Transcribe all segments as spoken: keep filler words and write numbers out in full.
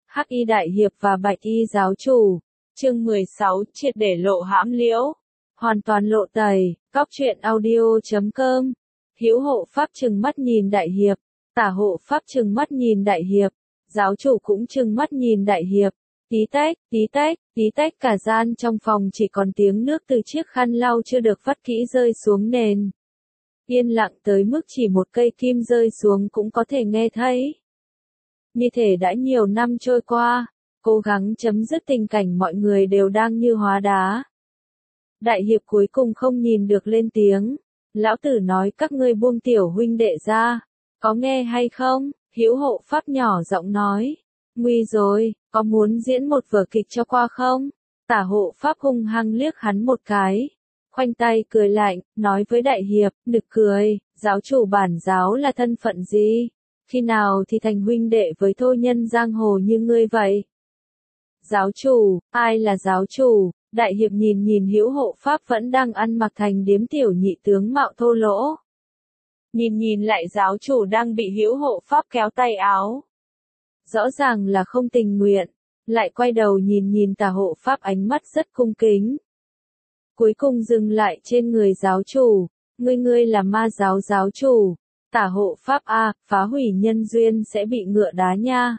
Hắc y đại hiệp và bạch y giáo chủ. Chương mười sáu, triệt để lộ hãm liễu. Hoàn toàn lộ tẩy. Cóc truyện audio chấm com. Hữu hộ pháp trừng mắt nhìn đại hiệp. Tả hộ pháp trừng mắt nhìn đại hiệp. Giáo chủ cũng trừng mắt nhìn đại hiệp. Tí tách, tí tách, tí tách, cả gian trong phòng chỉ còn tiếng nước từ chiếc khăn lau chưa được vắt kỹ rơi xuống nền. Yên lặng tới mức chỉ một cây kim rơi xuống cũng có thể nghe thấy. Như thể đã nhiều năm trôi qua, cố gắng chấm dứt tình cảnh mọi người đều đang như hóa đá. Đại hiệp cuối cùng không nhìn được lên tiếng. Lão tử nói các ngươi buông tiểu huynh đệ ra. Có nghe hay không? Hữu hộ pháp nhỏ giọng nói. Nguy rồi, có muốn diễn một vở kịch cho qua không? Tả hộ pháp hung hăng liếc hắn một cái. Khoanh tay cười lạnh, nói với đại hiệp, nực cười, giáo chủ bản giáo là thân phận gì? Khi nào thì thành huynh đệ với thô nhân giang hồ như ngươi vậy? Giáo chủ, ai là giáo chủ? Đại hiệp nhìn nhìn hữu hộ pháp vẫn đang ăn mặc thành điếm tiểu nhị tướng mạo thô lỗ. Nhìn nhìn lại giáo chủ đang bị hữu hộ pháp kéo tay áo. Rõ ràng là không tình nguyện, lại quay đầu nhìn nhìn tả hộ pháp ánh mắt rất cung kính. Cuối cùng dừng lại trên người giáo chủ, ngươi ngươi là ma giáo giáo chủ. Tả hộ pháp a, phá hủy nhân duyên sẽ bị ngựa đá nha.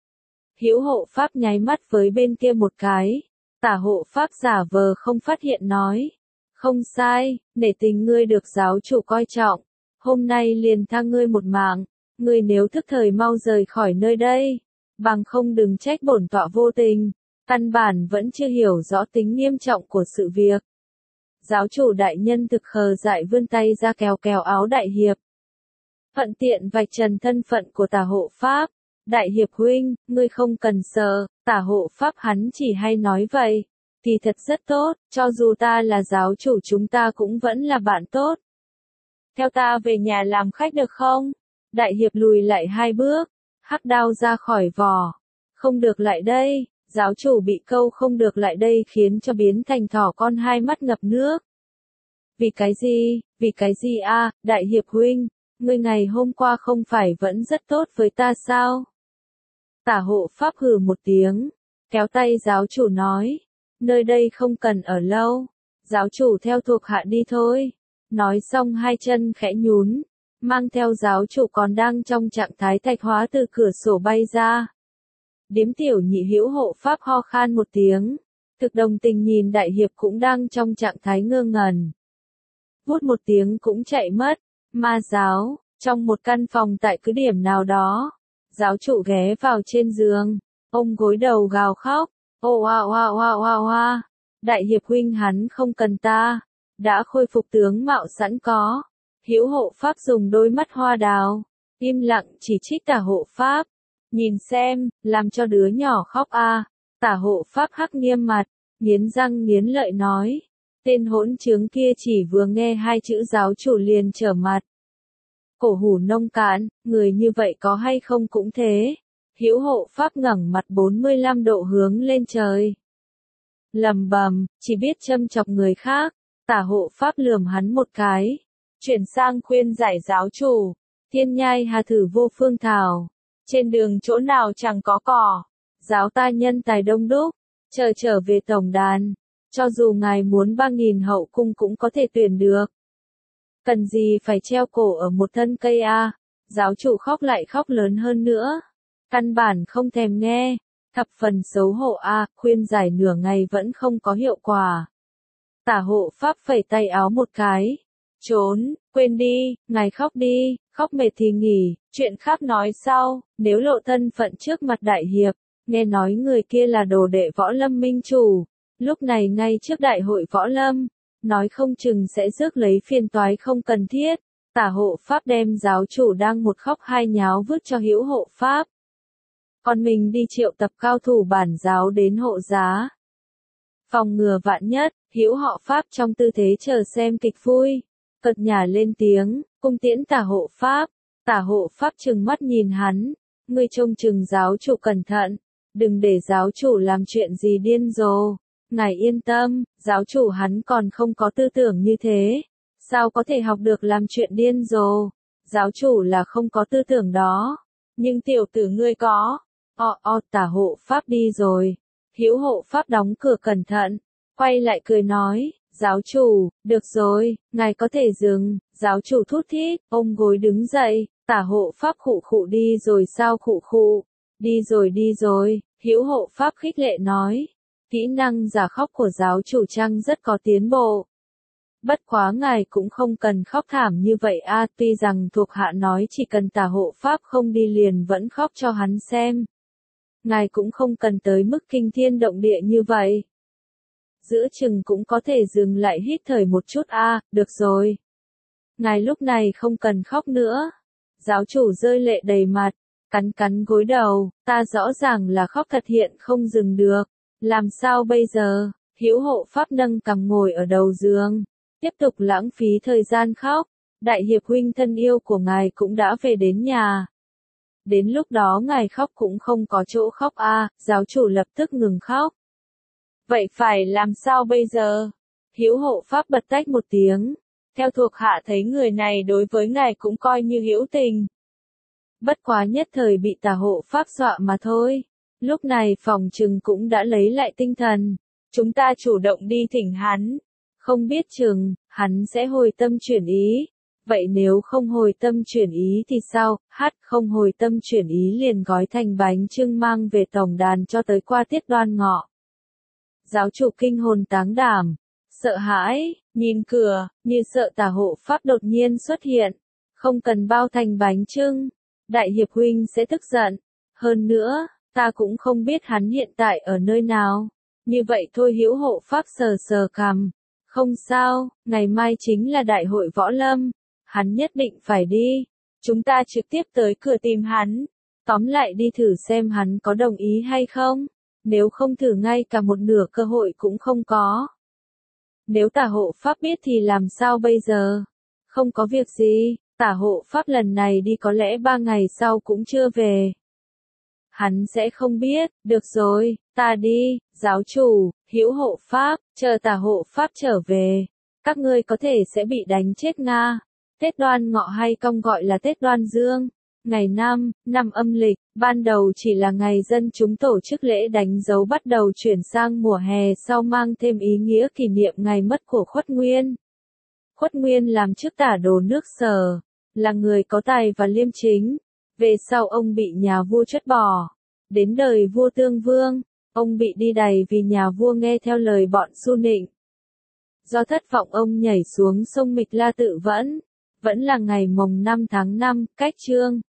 Hữu hộ pháp nháy mắt với bên kia một cái. Tả hộ pháp giả vờ không phát hiện nói. Không sai, nể tình ngươi được giáo chủ coi trọng. Hôm nay liền tha ngươi một mạng. Ngươi nếu thức thời mau rời khỏi nơi đây. Bằng không đừng trách bổn tọa vô tình. Căn bản vẫn chưa hiểu rõ tính nghiêm trọng của sự việc. Giáo chủ đại nhân thực khờ dại vươn tay ra kéo kéo áo đại hiệp. Thuận tiện vạch trần thân phận của tả hộ pháp. Đại hiệp huynh, ngươi không cần sợ, tả hộ pháp hắn chỉ hay nói vậy. Thì thật rất tốt, cho dù ta là giáo chủ chúng ta cũng vẫn là bạn tốt. Theo ta về nhà làm khách được không? Đại hiệp lùi lại hai bước, hắc đao ra khỏi vỏ. Không được lại đây, giáo chủ bị câu không được lại đây khiến cho biến thành thỏ con hai mắt ngập nước. Vì cái gì, vì cái gì a, đại hiệp huynh, ngươi ngày hôm qua không phải vẫn rất tốt với ta sao? Tả hộ pháp hừ một tiếng, kéo tay giáo chủ nói, nơi đây không cần ở lâu, giáo chủ theo thuộc hạ đi thôi. Nói xong hai chân khẽ nhún, mang theo giáo chủ còn đang trong trạng thái thạch hóa từ cửa sổ bay ra. Điếm tiểu nhị hữu hộ pháp ho khan một tiếng, thực đồng tình nhìn đại hiệp cũng đang trong trạng thái ngơ ngẩn. Vút một tiếng cũng chạy mất. Ma giáo, trong một căn phòng tại cứ điểm nào đó, giáo chủ ghé vào trên giường, ôm gối đầu gào khóc, ô oa oa oa oa oa, đại hiệp huynh hắn không cần ta, đã khôi phục tướng mạo sẵn có. Hữu hộ pháp dùng đôi mắt hoa đào, im lặng chỉ trích tả hộ pháp, nhìn xem, làm cho đứa nhỏ khóc a. Tả hộ pháp hắc nghiêm mặt, nghiến răng nghiến lợi nói. Tên hỗn trướng kia chỉ vừa nghe hai chữ giáo chủ liền trở mặt. Cổ hủ nông cạn, người như vậy có hay không cũng thế. Hữu hộ pháp ngẩng mặt bốn mươi lăm độ hướng lên trời. Lầm bầm, chỉ biết châm chọc người khác. Tả hộ pháp lườm hắn một cái. Chuyển sang khuyên giải giáo chủ. Thiên nhai hà thử vô phương thảo. Trên đường chỗ nào chẳng có cỏ. Giáo ta nhân tài đông đúc. Chờ trở về tổng đàn. Cho dù ngài muốn ba nghìn hậu cung cũng có thể tuyển được. Cần gì phải treo cổ ở một thân cây a? Giáo chủ khóc lại khóc lớn hơn nữa. Căn bản không thèm nghe. Thập phần xấu hổ a, khuyên giải nửa ngày vẫn không có hiệu quả. Tả hộ pháp phẩy tay áo một cái. Trốn, quên đi, ngài khóc đi, khóc mệt thì nghỉ, chuyện khác nói sau. Nếu lộ thân phận trước mặt đại hiệp, nghe nói người kia là đồ đệ võ lâm minh chủ. Lúc này ngay trước đại hội võ lâm, nói không chừng sẽ rước lấy phiền toái không cần thiết. Tả hộ pháp đem giáo chủ đang một khóc hai nháo vứt cho hữu hộ pháp. Còn mình đi triệu tập cao thủ bản giáo đến hộ giá. Phòng ngừa vạn nhất, hữu họ pháp trong tư thế chờ xem kịch vui. Cợt nhả lên tiếng, cung tiễn tả hộ pháp. Tả hộ pháp trừng mắt nhìn hắn. Ngươi trông chừng giáo chủ cẩn thận. Đừng để giáo chủ làm chuyện gì điên rồ. Ngài yên tâm, giáo chủ hắn còn không có tư tưởng như thế. Sao có thể học được làm chuyện điên rồ? Giáo chủ là không có tư tưởng đó. Nhưng tiểu tử ngươi có. O o tả hộ pháp đi rồi. Hữu hộ pháp đóng cửa cẩn thận, quay lại cười nói, giáo chủ, được rồi, ngài có thể dừng. Giáo chủ thút thít, ôm gối đứng dậy, tả hộ pháp khụ khụ đi rồi sao khụ khụ, đi rồi đi rồi. Hữu hộ pháp khích lệ nói, kỹ năng giả khóc của giáo chủ Trăng rất có tiến bộ. Bất quá ngài cũng không cần khóc thảm như vậy a, tuy rằng thuộc hạ nói chỉ cần tả hộ pháp không đi liền vẫn khóc cho hắn xem. Ngài cũng không cần tới mức kinh thiên động địa như vậy. Giữa chừng cũng có thể dừng lại hít thở một chút a, được rồi. Ngài lúc này không cần khóc nữa. Giáo chủ rơi lệ đầy mặt, cắn cắn gối đầu, ta rõ ràng là khóc thật hiện không dừng được. Làm sao bây giờ? Hữu hộ pháp nâng cằm ngồi ở đầu giường, tiếp tục lãng phí thời gian khóc. Đại hiệp huynh thân yêu của ngài cũng đã về đến nhà. Đến lúc đó ngài khóc cũng không có chỗ khóc a, giáo chủ lập tức ngừng khóc. Vậy phải làm sao bây giờ? Hữu hộ pháp bật tách một tiếng. Theo thuộc hạ thấy người này đối với ngài cũng coi như hữu tình. Bất quá nhất thời bị tả hộ pháp dọa mà thôi. Lúc này phòng trừng cũng đã lấy lại tinh thần. Chúng ta chủ động đi thỉnh hắn. Không biết chừng, hắn sẽ hồi tâm chuyển ý. Vậy nếu không hồi tâm chuyển ý thì sao? Hát không hồi tâm chuyển ý liền gói thành bánh chưng mang về tổng đàn cho tới qua tiết đoan ngọ. Giáo chủ kinh hồn táng đảm, sợ hãi, nhìn cửa, như sợ tả hộ pháp đột nhiên xuất hiện. Không cần bao thành bánh chưng, đại hiệp huynh sẽ tức giận. Hơn nữa, ta cũng không biết hắn hiện tại ở nơi nào. Như vậy thôi. Hữu hộ pháp sờ sờ cằm. Không sao, ngày mai chính là đại hội võ lâm. Hắn nhất định phải đi. Chúng ta trực tiếp tới cửa tìm hắn. Tóm lại đi thử xem hắn có đồng ý hay không. Nếu không thử ngay cả một nửa cơ hội cũng không có. Nếu tả hộ pháp biết thì làm sao bây giờ? Không có việc gì, tả hộ pháp lần này đi có lẽ ba ngày sau cũng chưa về. Hắn sẽ không biết, được rồi, ta đi, giáo chủ, hữu hộ pháp, chờ tả hộ pháp trở về. Các ngươi có thể sẽ bị đánh chết Nga. Tết Đoan Ngọ hay cong gọi là Tết Đoan Dương. Ngày năm, năm âm lịch, ban đầu chỉ là ngày dân chúng tổ chức lễ đánh dấu bắt đầu chuyển sang mùa hè sau mang thêm ý nghĩa kỷ niệm ngày mất của Khuất Nguyên. Khuất Nguyên làm chức tả đồ nước Sở, là người có tài và liêm chính. Về sau ông bị nhà vua trút bỏ. Đến đời vua Tương Vương, ông bị đi đày vì nhà vua nghe theo lời bọn Su Nịnh. Do thất vọng ông nhảy xuống sông Mịch La tự vẫn. Vẫn là ngày mồng năm tháng năm, cách chương.